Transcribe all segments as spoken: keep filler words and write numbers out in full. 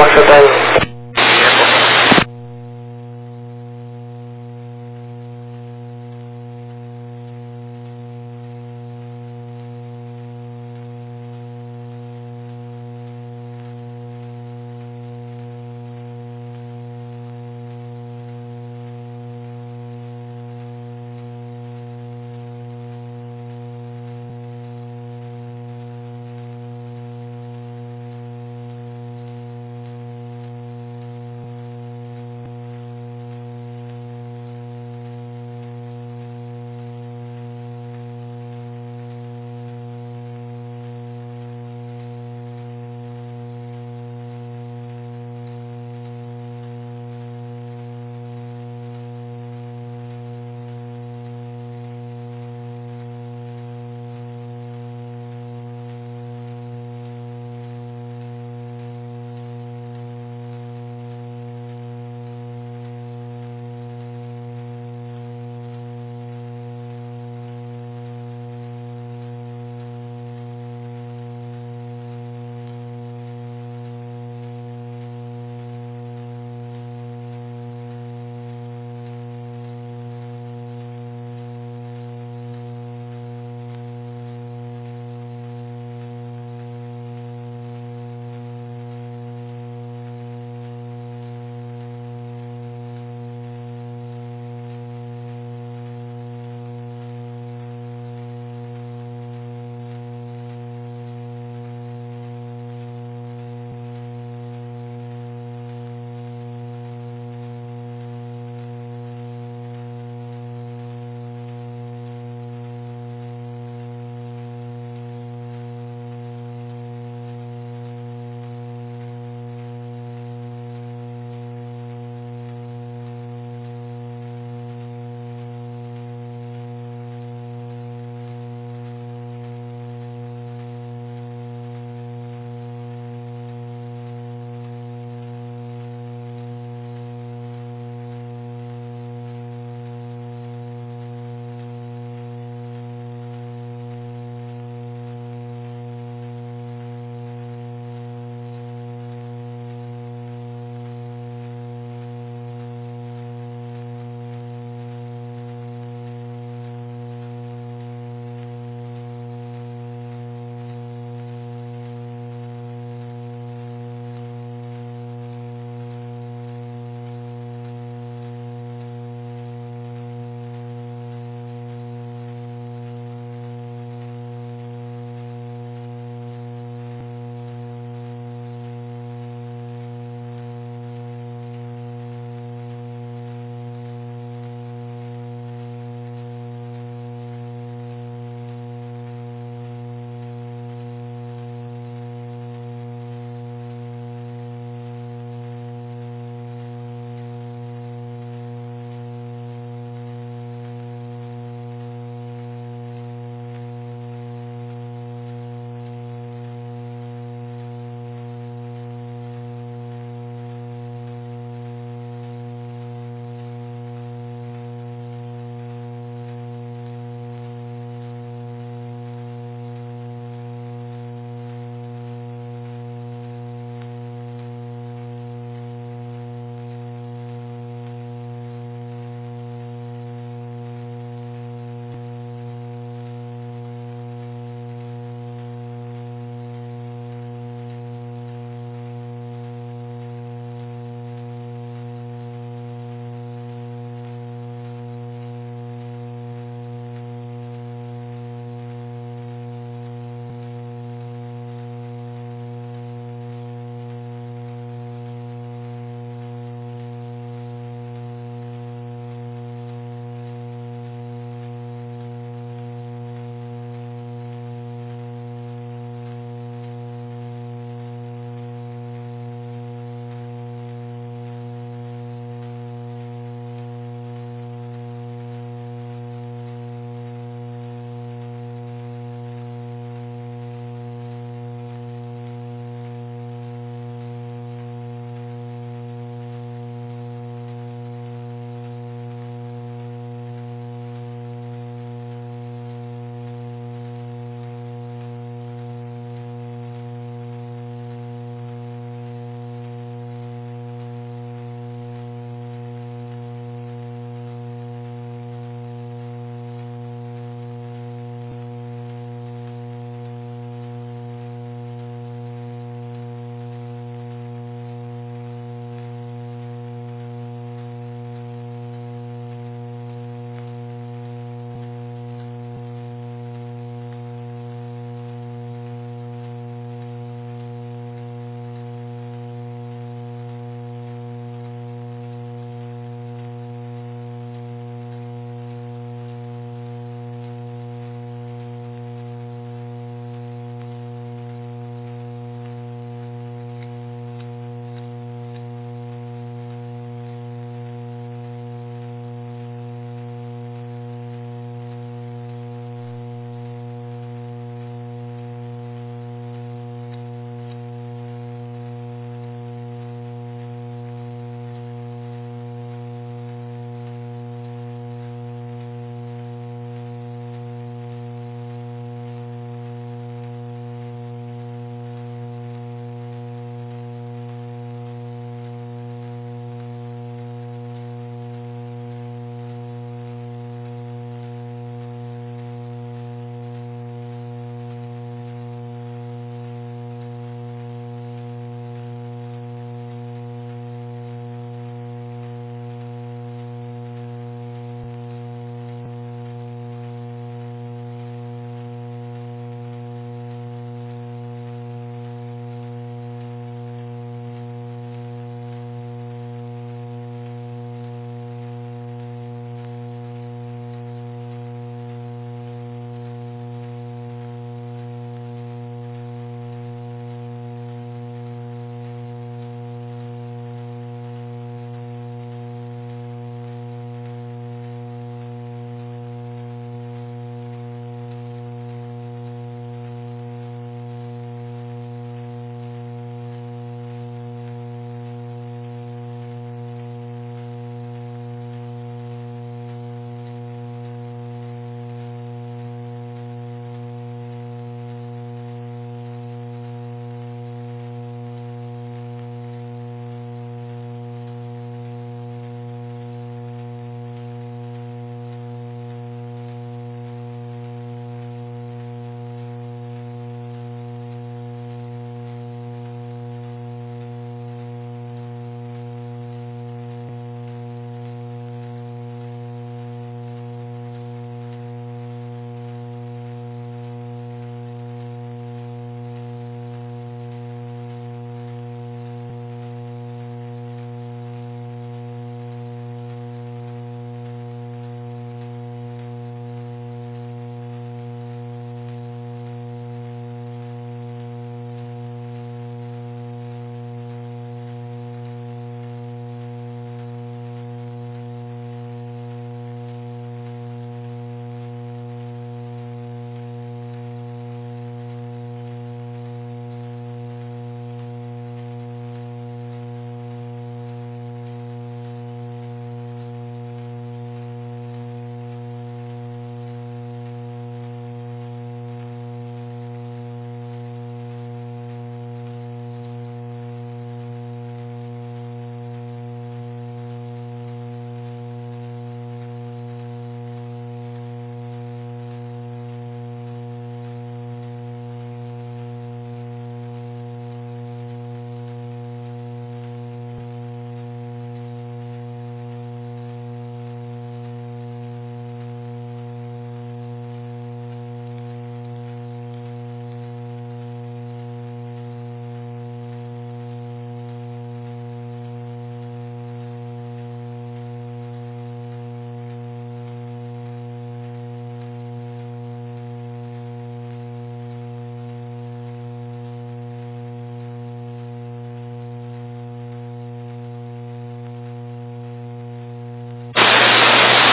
Washington.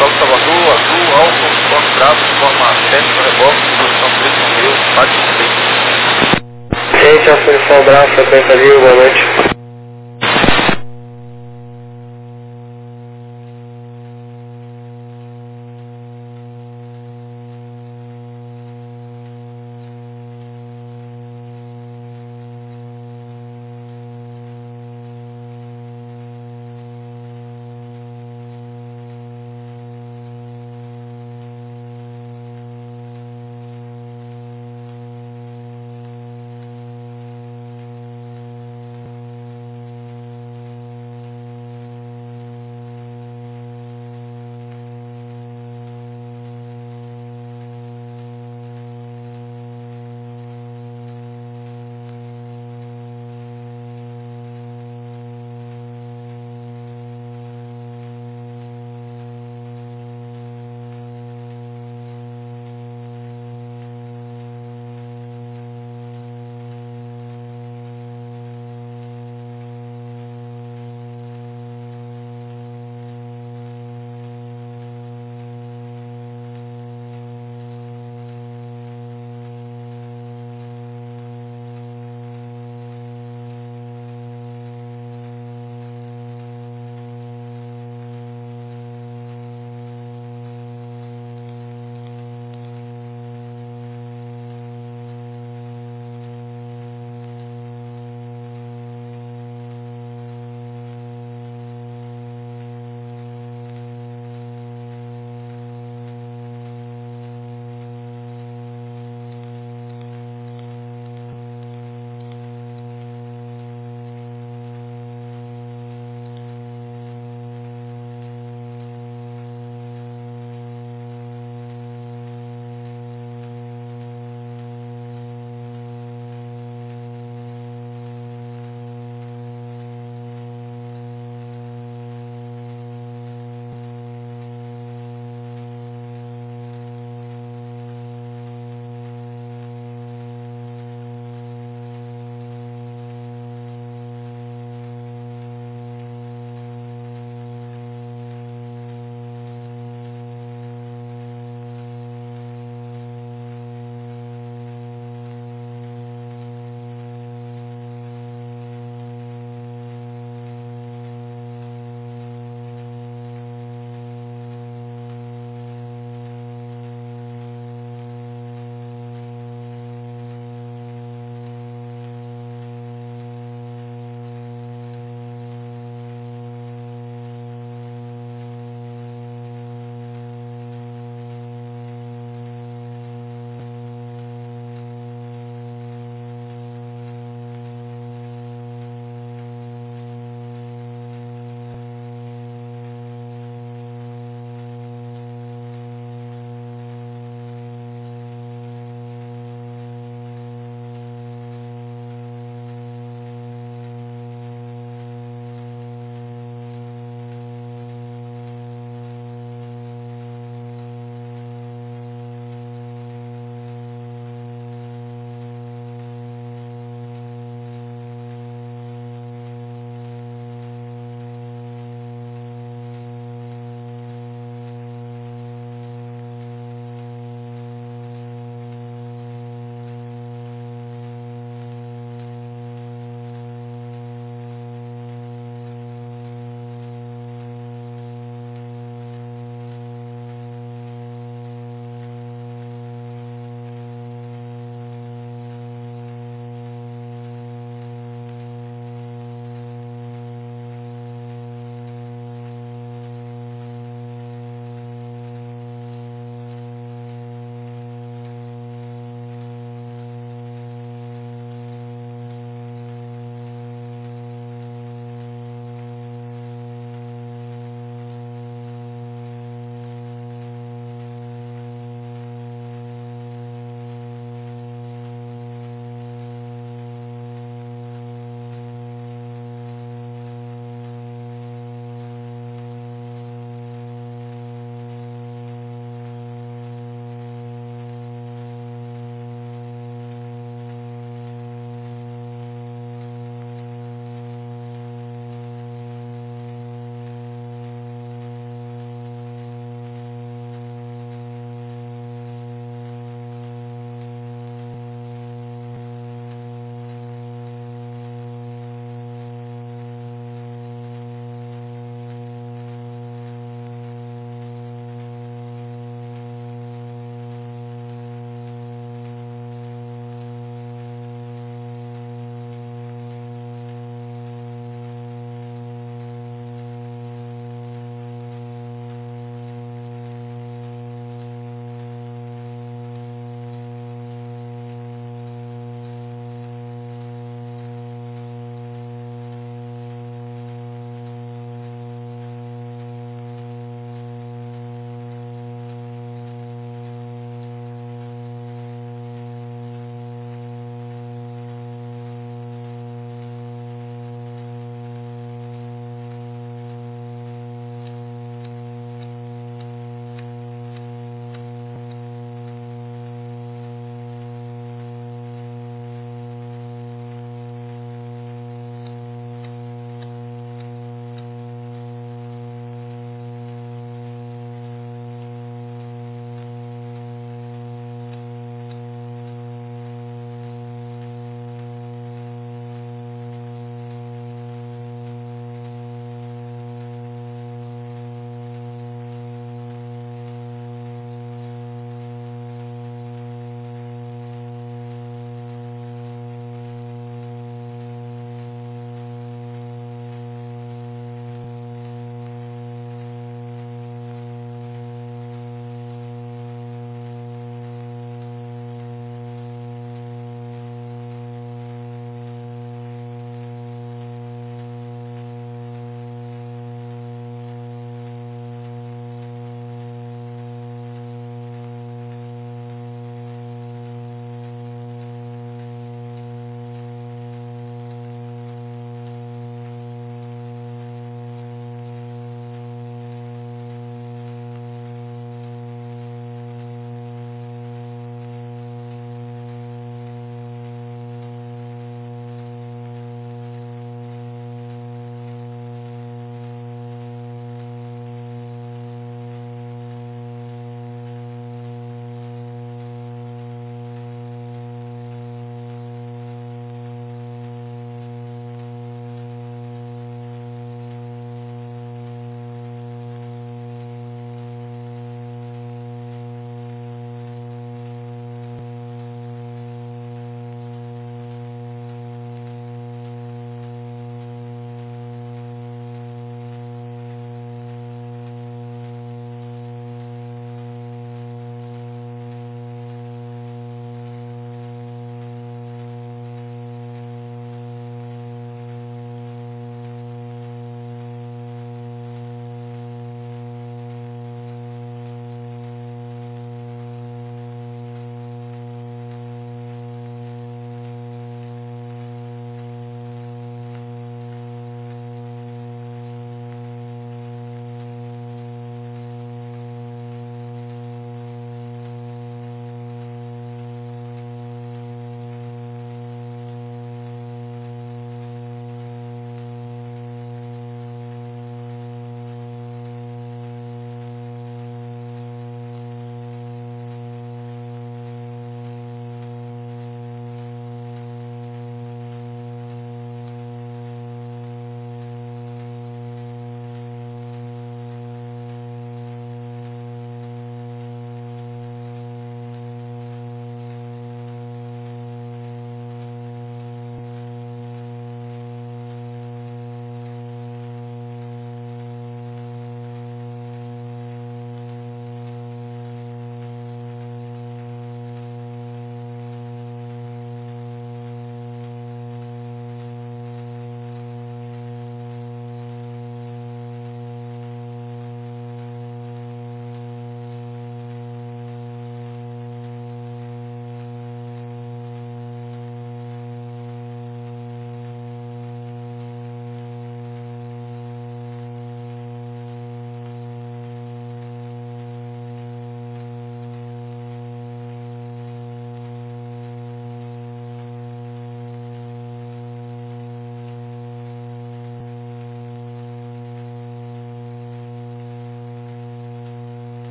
Sol Salvador, Azul, Alfa, Uniforme Bravo, Uniforme sete, Reboque, posição três Romeu, Pátio seis. Gente, a Solução Bravo, frequência ali, boa noite.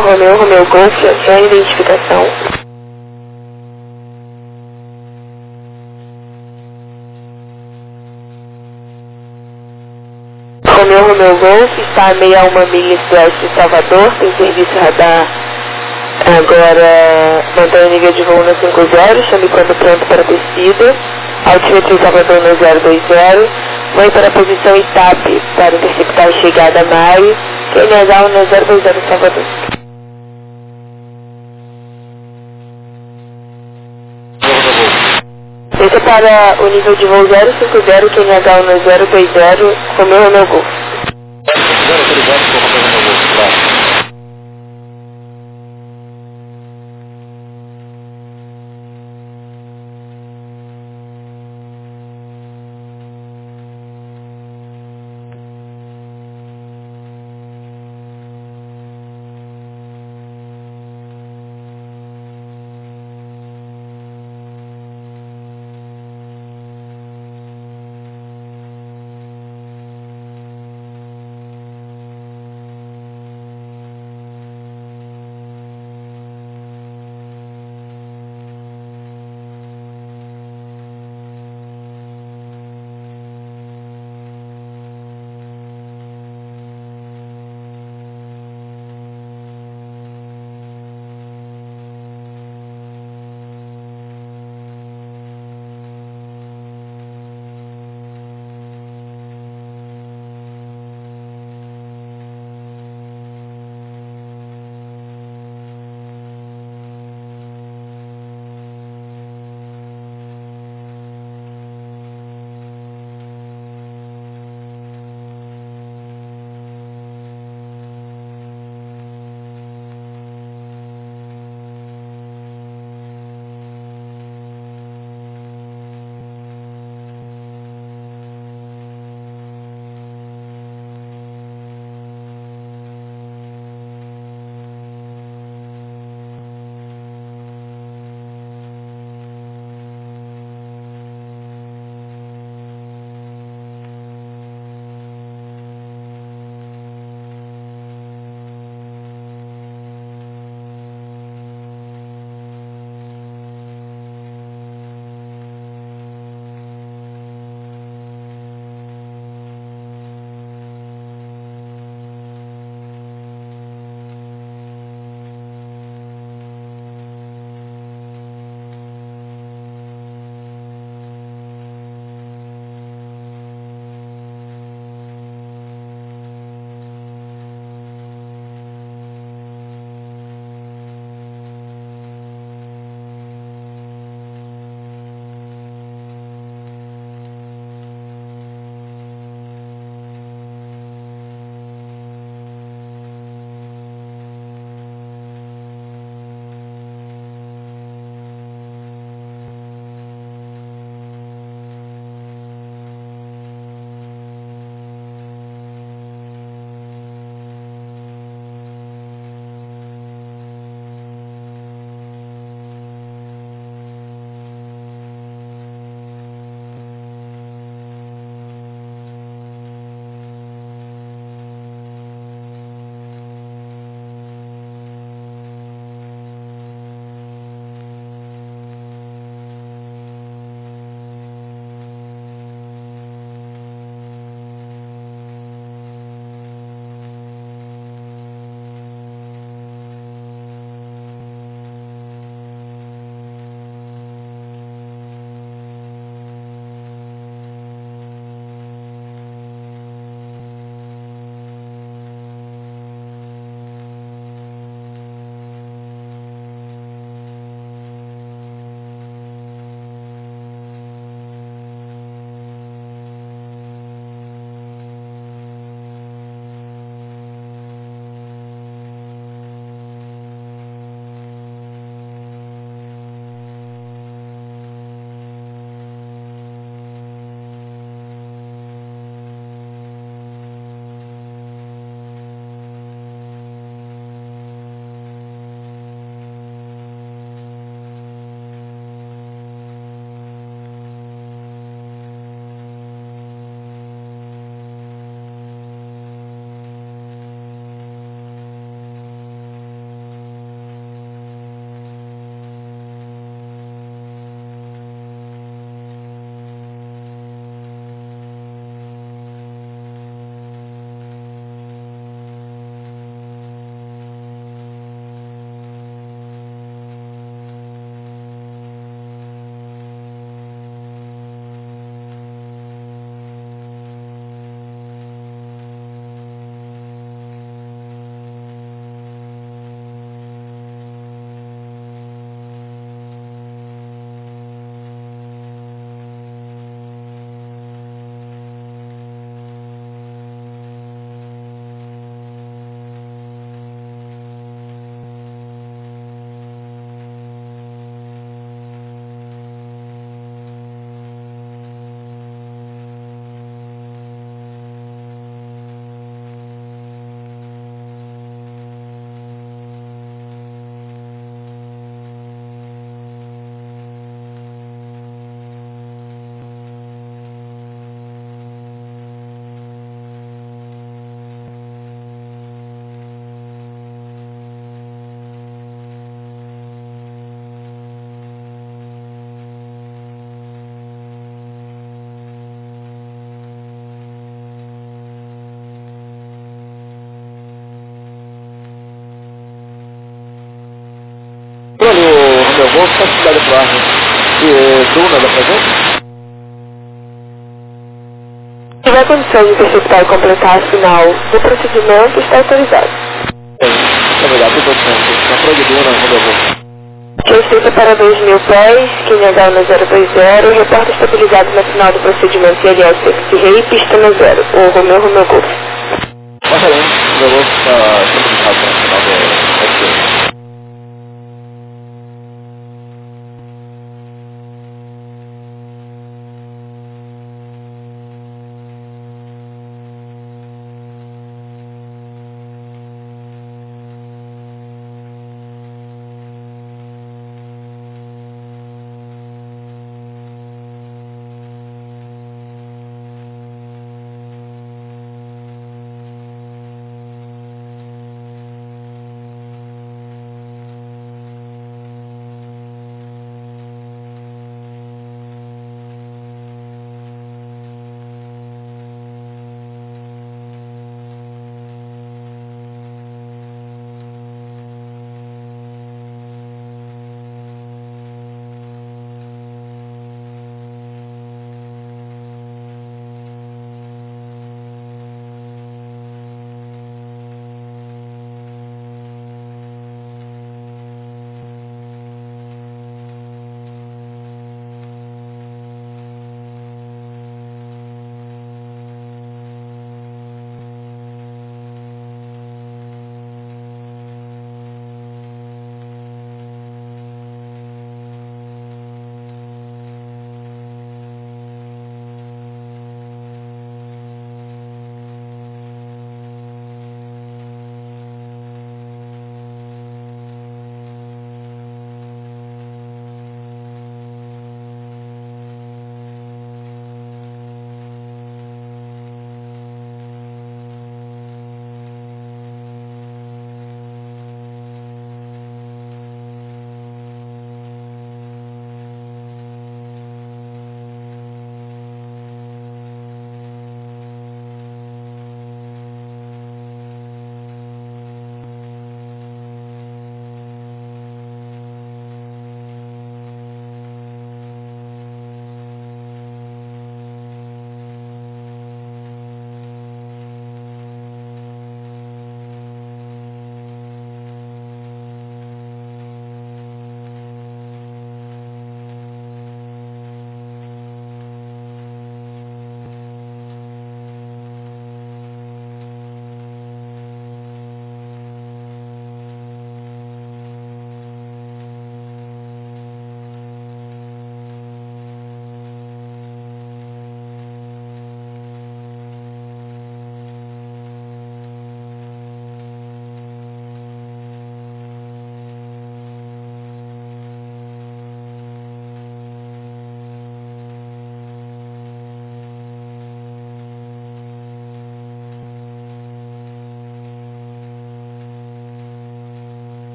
Romeu, Romeu Golf, sem identificação. Romeu, Romeu Golf, está a meia uma milhas oeste de Salvador, tem serviço radar agora, mantém o nível de voo no cinco zero, chame quando pronto para descida, altimetria em Salvador no zero dois zero, vai para a posição I T A P para interceptar a chegada a Mari, Q N H no zero dois zero Salvador. Desça para o nível de voo zero cinco zero, Q N H no zero dois zero, Romeu, Romeu Golf. zero obrigado por Romeu Romeu Golf, claro. Rebolso, facilidade para ar, né? E Bruna, da presente? Se tiver condição de interceptar e completar a final do procedimento, está autorizado. É, obrigado, tudo certo. Controle de Bruna, rendezvous. Receita para dois mil pés, Quinhadal no zero dois zero, reporta estabilizado na final do procedimento I L S X Rei, pista no zero, o Romeu Romeu Golf. Excelente, rendezvous está estabilizado na final do X P.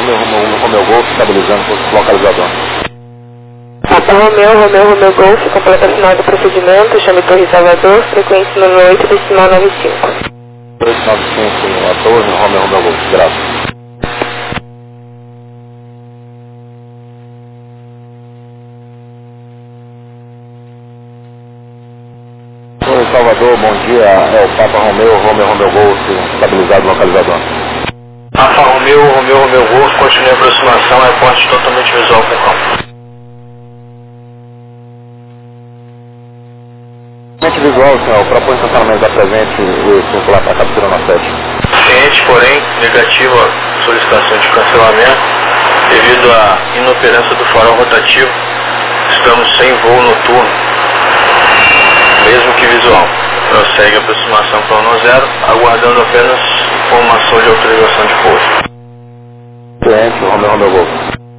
Romeo, Romeo, Romeo Golf, estabilizando o localizador. Papa Romeu, Romeu, Romeu Golf, completa final do procedimento, chame Torre Salvador, frequência número oito, decimal noventa e cinco. oito nove cinco, a Torre, Romeu, Romeu Golf, graças. Torre Salvador, bom dia, é o Papa Romeu, Romeu, Romeu Golf, estabilizado o localizador. Papa Romeu, Romeu, Romeu Golf, continue a aproximação, reporte totalmente visual com o campo. Visual, senhor, propõe estacionamento da presente e circular para a captura na sede. Ciente, porém, negativa a solicitação de cancelamento devido à inoperância do farol rotativo. Estamos sem voo noturno, mesmo que visual. Prossegue a aproximação para o zero, aguardando apenas informação de autorização de pouso. Ciente, Romeu, Romeu Golf.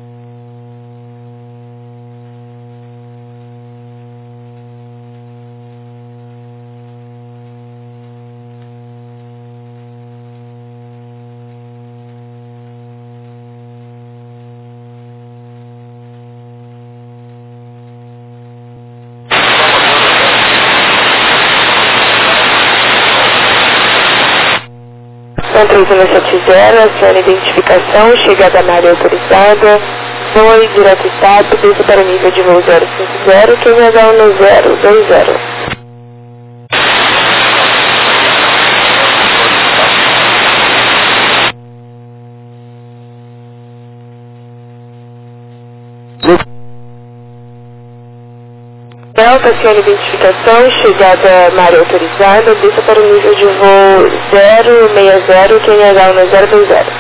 três um sete zero, acione identificação, chegada na área autorizada, voe direto estado, desça para o nível de voo zero cinco zero, Q N H um zero dois zero. Delta, acione identificação, chegada na área autorizada, desça para o nível de voo zero seis zero, Q N H um zero dois zero.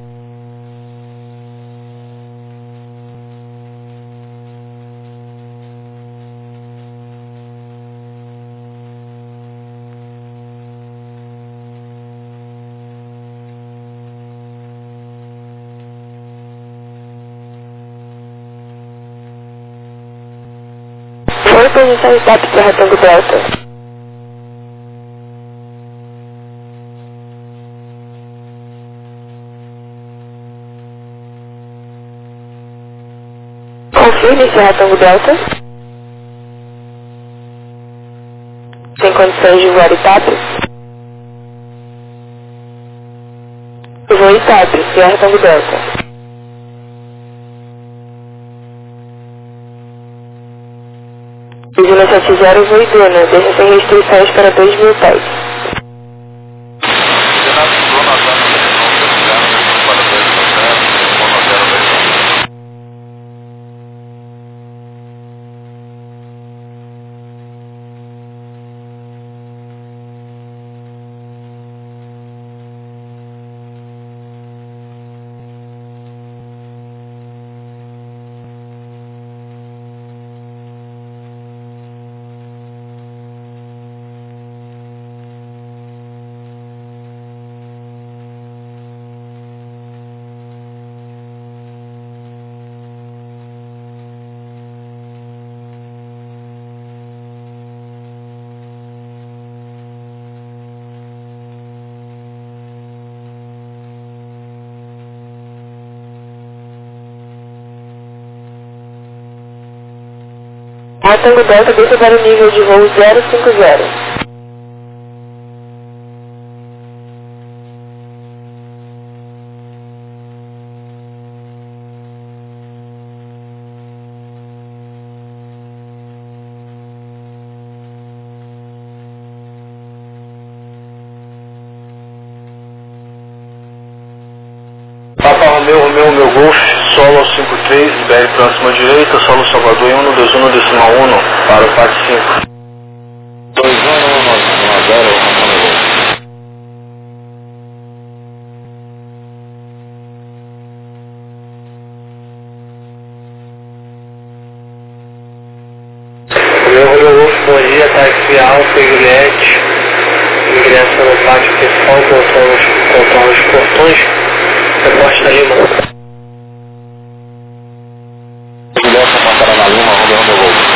Foi posição S A P para Retângulo Delta. Confirme esse Retângulo Delta. Tem condições de voar I T A P? Eu vou I T A P, se é Retângulo Delta. Vigília sete zero, voo Iduna, deixa sem restrições para dois mil pés. Retângulo Delta, desça para o nível de voo zero cinco zero. Papa Romeu, Romeu, Romeu Golf, solo cinco três, libere próxima direita, solo Salvador em um dois um decimal um para o P A C cinco. dois um um zero, Romeu Golf. Romeu, Romeu Golf, bom dia, táxi Alfa e Juliette, ingressa no pátio principal, contorno os portões, reporte da Lima. Juliette, passará na Lima, Romeu, Romeu Golf.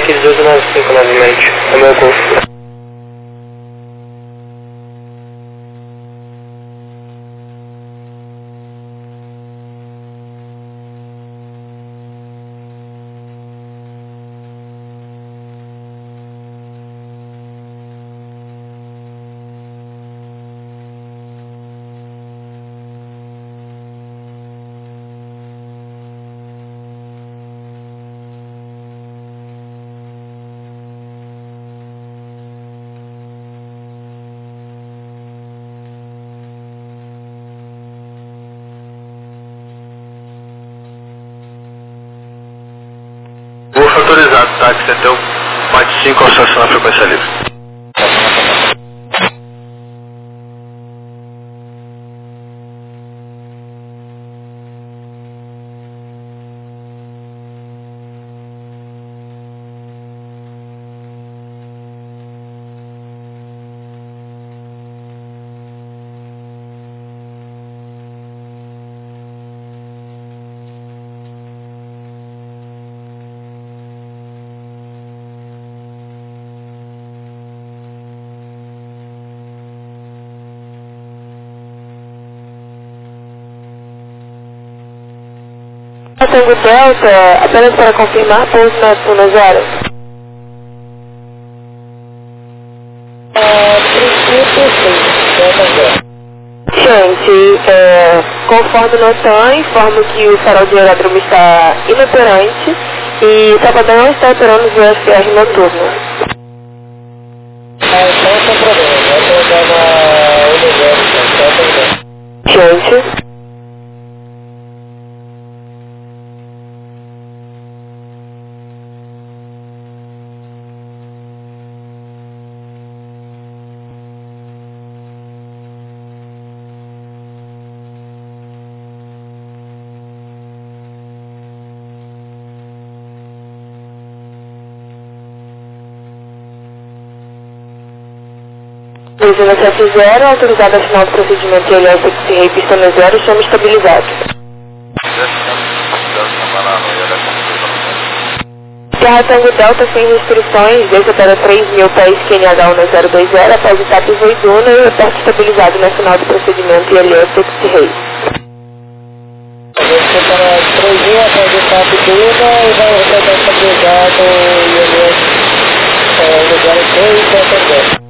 aqui dezoito noventa e cinco novamente, é meu Golf. Golf autorizado, táxi até o Mate cinco, alçação na frequência livre. Tango Delta, apenas para confirmar, pouso na Tuna Zero. A princípio, sim, Delta Zero. Gente, é, conforme Notan, informo que o farol de aeródromo está inoperante e Salvador não está operando os V F R noturno. Ah, então sem problema, vai pegar na Universo, Delta Zero. Gente. Usina sete zero, autorizada a final do procedimento de L S X Rei Pistona Zero, chama estabilizado. Terra Tango Delta sem restrições, desça para três mil pés Q N H um zero dois zero, após etapa Voiduna e reporte estabilizado na final do procedimento de L S X Rei. Desça para três mil após etapa Duna e vai reportar estabilizado e L S zero três Delta Zero.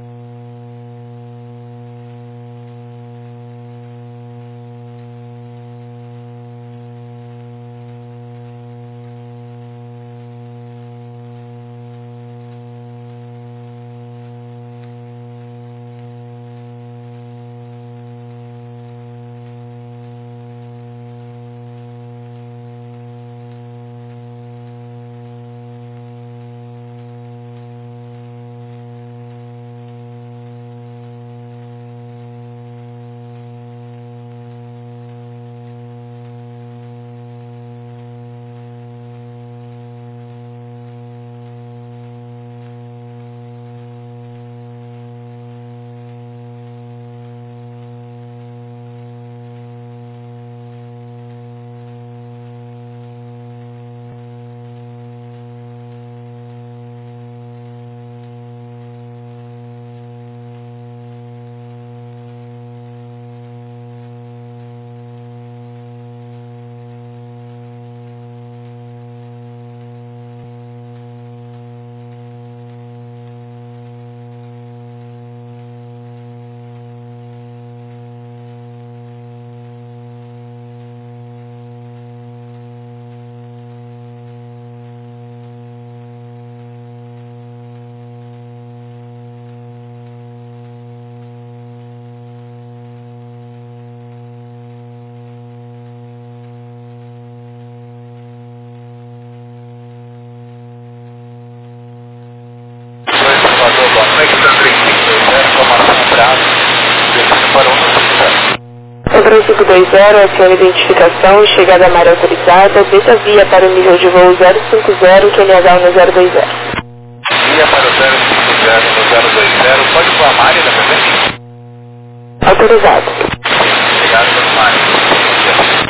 três cinco dois zero, acione identificação, chegada à área autorizada, deixa via para o nível de voo zero cinco zero, Q N H um zero dois zero. Via para o zero cinco zero no zero dois zero, pode voar a área da presente? Autorizado. Chegada no mar.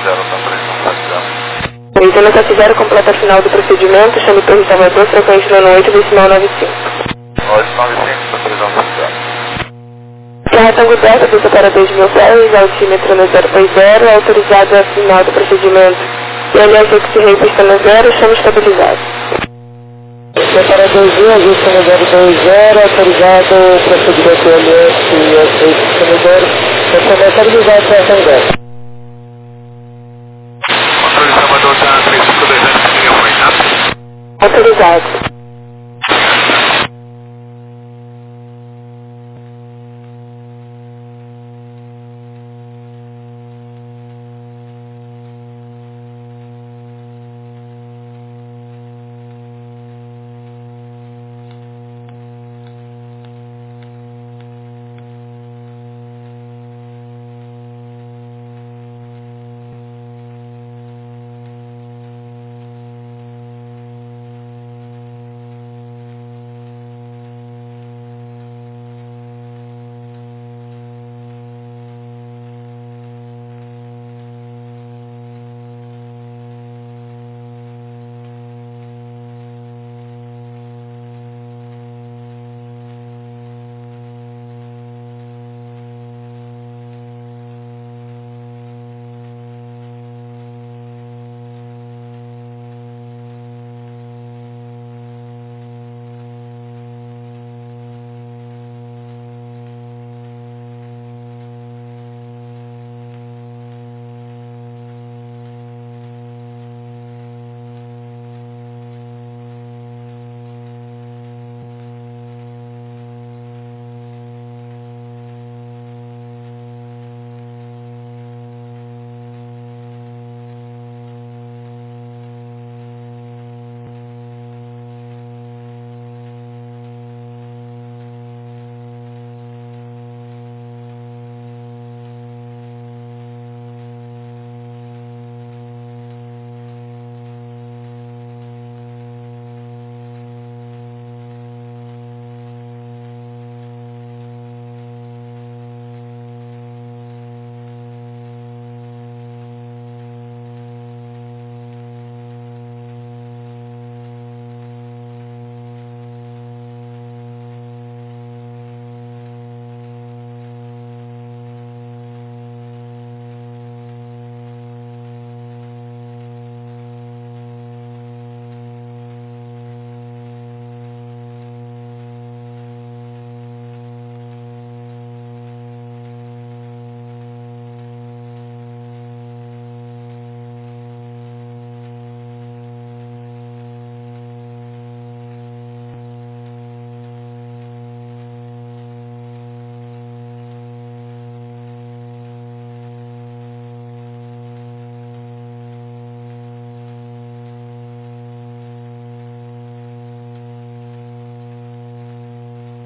zero, tá previsão estabilizada. Previsão T A P zero completa a final do procedimento, chame Torre Salvador, frequência nono oito, decimal nove cinco. oito nove cinco, tá previsão estabilizada. Terra Tango Delta, dos operadores de mil pés, altímetro no zero dois zero, autorizado a final do procedimento. E aliás, que se repista no zero, chame estabilizado. Operador G, ajuste no zero dois zero, autorizado o procedimento L S e ajuste no zero, recebe estabilizado Terra Tango Delta. Controle Salvador, tá três cinco dois zero, linha foi, tá? Autorizado.